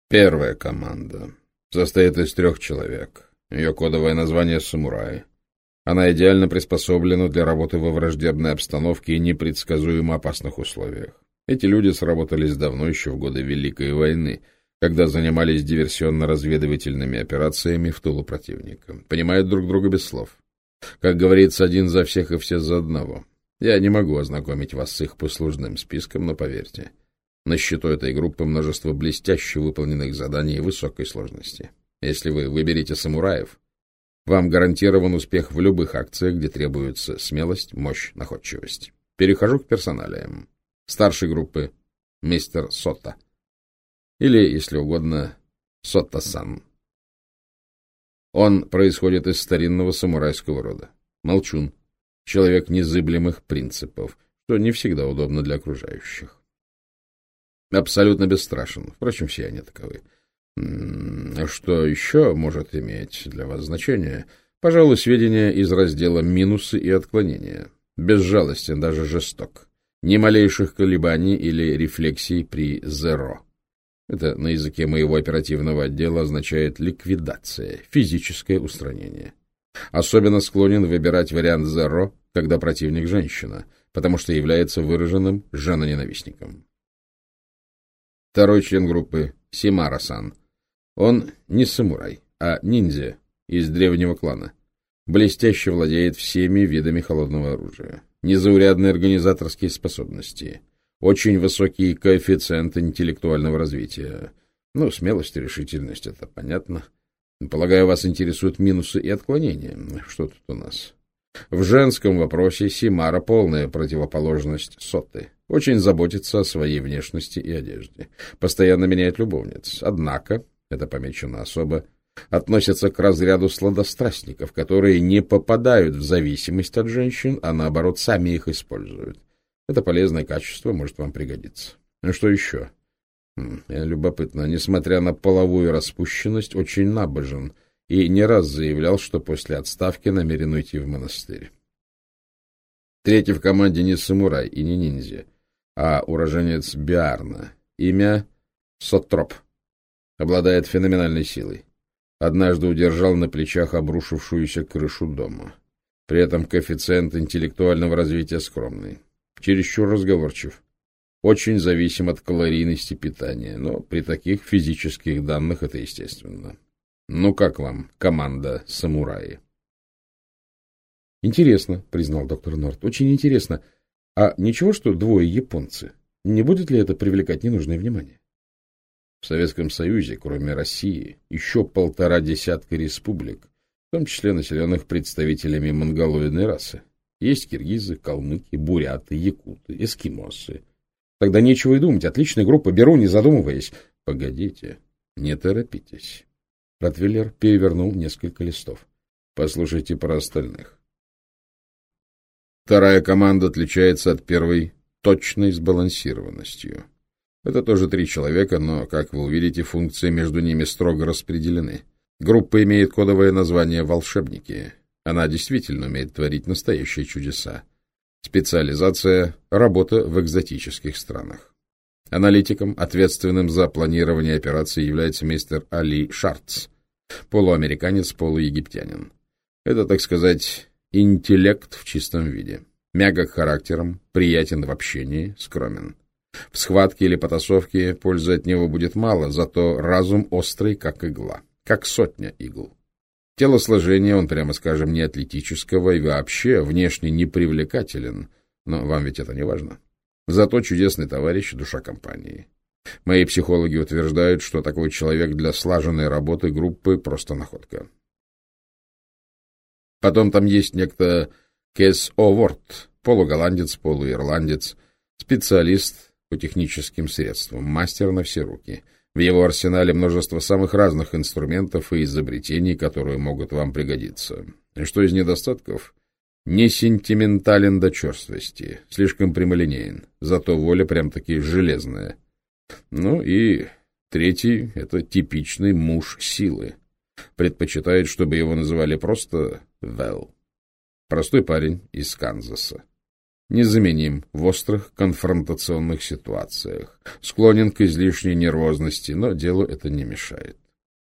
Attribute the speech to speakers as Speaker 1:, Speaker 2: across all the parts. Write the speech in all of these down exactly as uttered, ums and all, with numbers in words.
Speaker 1: Первая команда состоит из трех человек. Ее кодовое название «Самурай». Она идеально приспособлена для работы во враждебной обстановке и непредсказуемо опасных условиях. Эти люди сработались давно, еще в годы Великой войны, когда занимались диверсионно-разведывательными операциями в тылу противника. Понимают друг друга без слов. Как говорится, один за всех и все за одного. Я не могу ознакомить вас с их послужным списком, но поверьте, на счету этой группы множество блестяще выполненных заданий высокой сложности. Если вы выберете самураев, вам гарантирован успех в любых акциях, где требуется смелость, мощь, находчивость. Перехожу к персоналиям. Старшей группы — мистер Сота. Или, если угодно, Сота-сан. Он происходит из старинного самурайского рода. Молчун. Человек незыблемых принципов, что не всегда удобно для окружающих. Абсолютно бесстрашен. Впрочем, все они таковы. Что еще может иметь для вас значение? Пожалуй, сведения из раздела «Минусы и отклонения». Безжалостен, даже жесток. Ни малейших колебаний или рефлексий при «зеро». Это на языке моего оперативного отдела означает ликвидация, физическое устранение. Особенно склонен выбирать вариант «зеро», когда противник женщина, потому что является выраженным женоненавистником. Второй член группы — Симара-сан. Он не самурай, а ниндзя из древнего клана. Блестяще владеет всеми видами холодного оружия. Незаурядные организаторские способности. Очень высокий коэффициент интеллектуального развития. Ну, смелость и решительность — это понятно. Полагаю, вас интересуют минусы и отклонения. Что тут у нас? В женском вопросе Симара — полная противоположность Соты. Очень заботится о своей внешности и одежде. Постоянно меняет любовниц. Однако, это помечено особо, относится к разряду сладострастников, которые не попадают в зависимость от женщин, а наоборот сами их используют. Это полезное качество, может вам пригодиться. А что еще? Любопытно, несмотря на половую распущенность, очень набожен и не раз заявлял, что после отставки намерен уйти в монастырь. Третий в команде не самурай и не ниндзя, а уроженец Биарна. Имя Сотроп. Обладает феноменальной силой. Однажды удержал на плечах обрушившуюся крышу дома. При этом коэффициент интеллектуального развития скромный. Чересчур разговорчив. Очень зависим от калорийности питания, но при таких физических данных это естественно. Ну как вам, команда самураи? Интересно, признал доктор Норт, очень интересно. А ничего, что двое японцы? Не будет ли это привлекать ненужное внимание? В Советском Союзе, кроме России, еще полтора десятка республик, в том числе населенных представителями монголоидной расы. Есть киргизы, калмыки, буряты, якуты, эскимосы. Тогда нечего и думать. Отличная группа, беру, не задумываясь. Погодите, не торопитесь. Ротвейлер перевернул несколько листов. Послушайте про остальных. Вторая команда отличается от первой точной сбалансированностью. Это тоже три человека, но, как вы увидите, функции между ними строго распределены. Группа имеет кодовое название «Волшебники». Она действительно умеет творить настоящие чудеса. Специализация — работа в экзотических странах. Аналитиком, ответственным за планирование операций, является мистер Али Шартц, полуамериканец, полуегиптянин. Это, так сказать, интеллект в чистом виде. Мягок характером, приятен в общении, скромен. В схватке или потасовке пользы от него будет мало, зато разум острый, как игла, как сотня игл. Телосложение он, прямо скажем, не атлетического и вообще внешне непривлекателен, но вам ведь это не важно. Зато чудесный товарищ, душа компании. Мои психологи утверждают, что такой человек для слаженной работы группы просто находка. Потом там есть некто Кэс О'Ворд, полуголландец, полуирландец, специалист по техническим средствам, мастер на все руки. В его арсенале множество самых разных инструментов и изобретений, которые могут вам пригодиться. Что из недостатков? Не сентиментален до черствости, слишком прямолинеен, зато воля прям-таки железная. Ну и третий — это типичный муж силы. Предпочитает, чтобы его называли просто Вэл. Простой парень из Канзаса. Незаменим в острых конфронтационных ситуациях. Склонен к излишней нервозности, но делу это не мешает.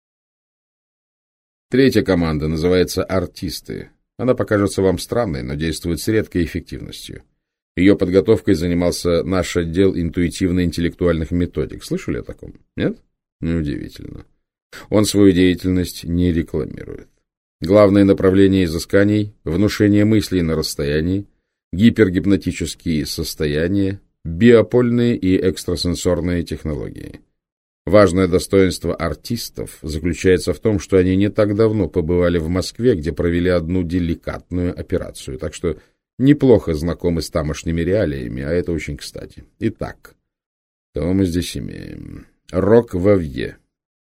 Speaker 1: Третья команда называется «Артисты». Она покажется вам странной, но действует с редкой эффективностью. Ее подготовкой занимался наш отдел интуитивно-интеллектуальных методик. Слышали о таком? Нет? Неудивительно. Он свою деятельность не рекламирует. Главное направление изысканий – внушение мыслей на расстоянии, гипергипнотические состояния, биопольные и экстрасенсорные технологии. Важное достоинство артистов заключается в том, что они не так давно побывали в Москве, где провели одну деликатную операцию, так что неплохо знакомы с тамошними реалиями, а это очень кстати. Итак, кого мы здесь имеем? Рок Вавье,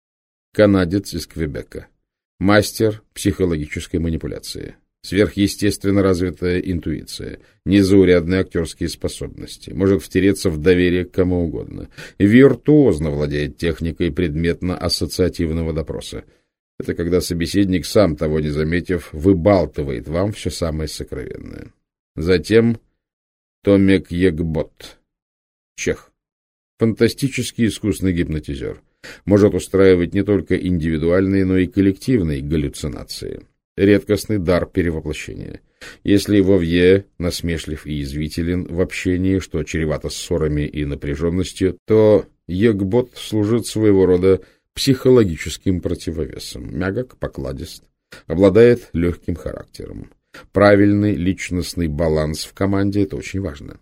Speaker 1: канадец из Квебека, мастер психологической манипуляции. Сверхъестественно развитая интуиция, незаурядные актерские способности, может втереться в доверие к кому угодно, виртуозно владеет техникой предметно-ассоциативного допроса. Это когда собеседник, сам того не заметив, выбалтывает вам все самое сокровенное. Затем Томек Егбот, чех, фантастически искусный гипнотизер, может устраивать не только индивидуальные, но и коллективные галлюцинации. Редкостный дар перевоплощения. Если Вовье насмешлив и язвителен в общении, что чревато ссорами и напряженностью, то Егбот служит своего рода психологическим противовесом. Мягок, покладист, обладает легким характером. Правильный личностный баланс в команде — это очень важно.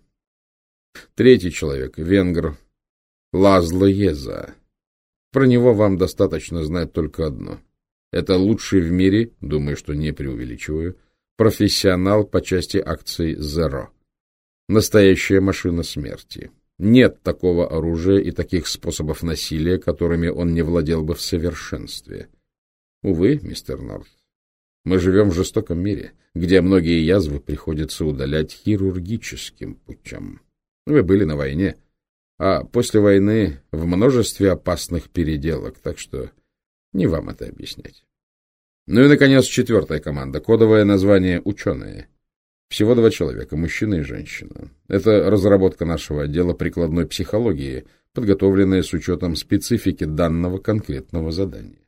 Speaker 1: Третий человек — венгр Лазло Еза. Про него вам достаточно знать только одно. Это лучший в мире, думаю, что не преувеличиваю, профессионал по части акций Zero. Настоящая машина смерти. Нет такого оружия и таких способов насилия, которыми он не владел бы в совершенстве. Увы, мистер Норт, мы живем в жестоком мире, где многие язвы приходится удалять хирургическим путем. Вы были на войне, а после войны в множестве опасных переделок, так что не вам это объяснять. Ну и, наконец, четвертая команда. Кодовое название «Ученые». Всего два человека, мужчина и женщина. Это разработка нашего отдела прикладной психологии, подготовленная с учетом специфики данного конкретного задания.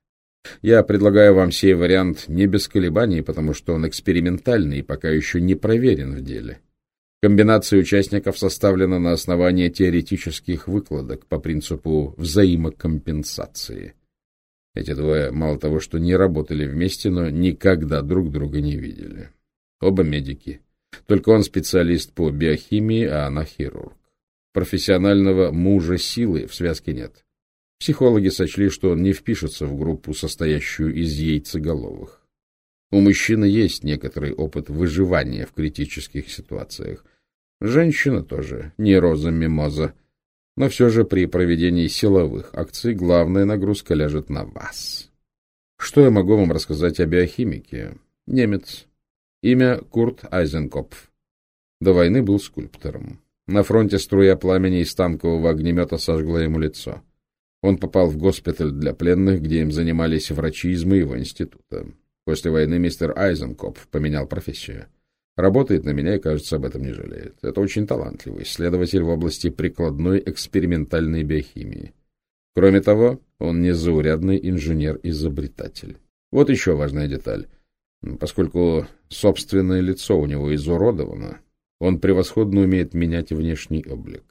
Speaker 1: Я предлагаю вам сей вариант не без колебаний, потому что он экспериментальный и пока еще не проверен в деле. Комбинация участников составлена на основании теоретических выкладок по принципу взаимокомпенсации. Эти двое мало того, что не работали вместе, но никогда друг друга не видели. Оба медики. Только он специалист по биохимии, а она хирург. Профессионального мужа силы в связке нет. Психологи сочли, что он не впишется в группу, состоящую из яйцеголовых. У мужчины есть некоторый опыт выживания в критических ситуациях. Женщина тоже не роза-мимоза. Но все же при проведении силовых акций главная нагрузка ляжет на вас. Что я могу вам рассказать о биохимике? Немец. Имя Курт Айзенкопф. До войны был скульптором. На фронте струя пламени из танкового огнемета сожгла ему лицо. Он попал в госпиталь для пленных, где им занимались врачи из моего института. После войны мистер Айзенкопф поменял профессию. Работает на меня и, кажется, об этом не жалеет. Это очень талантливый исследователь в области прикладной экспериментальной биохимии. Кроме того, он незаурядный инженер-изобретатель. Вот еще важная деталь. Поскольку собственное лицо у него изуродовано, он превосходно умеет менять внешний облик.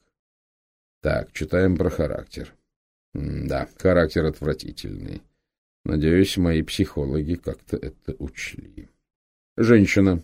Speaker 1: Так, читаем про характер. М да, характер отвратительный. Надеюсь, мои психологи как-то это учли. Женщина.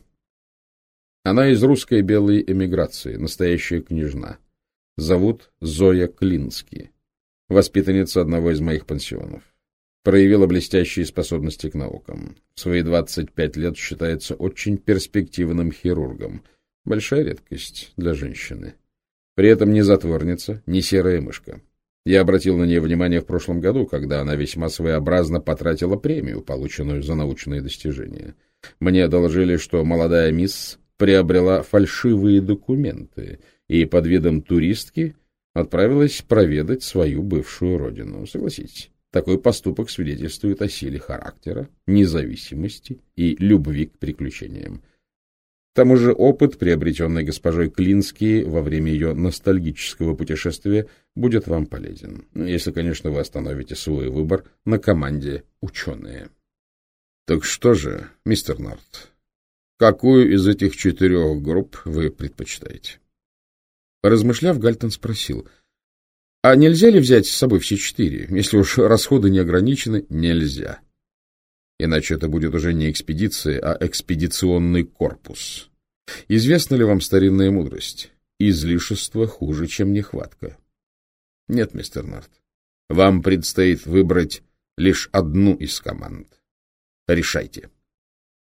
Speaker 1: Она из русской белой эмиграции, настоящая княжна. Зовут Зоя Клински, воспитанница одного из моих пансионов. Проявила блестящие способности к наукам. В свои двадцать пять лет считается очень перспективным хирургом. Большая редкость для женщины. При этом не затворница, не серая мышка. Я обратил на нее внимание в прошлом году, когда она весьма своеобразно потратила премию, полученную за научные достижения. Мне доложили, что молодая мисс приобрела фальшивые документы и под видом туристки отправилась проведать свою бывшую родину. Согласитесь, такой поступок свидетельствует о силе характера, независимости и любви к приключениям. К тому же опыт, приобретенный госпожой Клински во время ее ностальгического путешествия, будет вам полезен, если, конечно, вы остановите свой выбор на команде «Ученые». Так что же, мистер Норт, какую из этих четырех групп вы предпочитаете? Поразмышляв, Гальтон спросил, а нельзя ли взять с собой все четыре, если уж расходы не ограничены? Нельзя. Иначе это будет уже не экспедиция, а экспедиционный корпус. Известна ли вам старинная мудрость? Излишество хуже, чем нехватка. Нет, мистер Норт, вам предстоит выбрать лишь одну из команд. Решайте.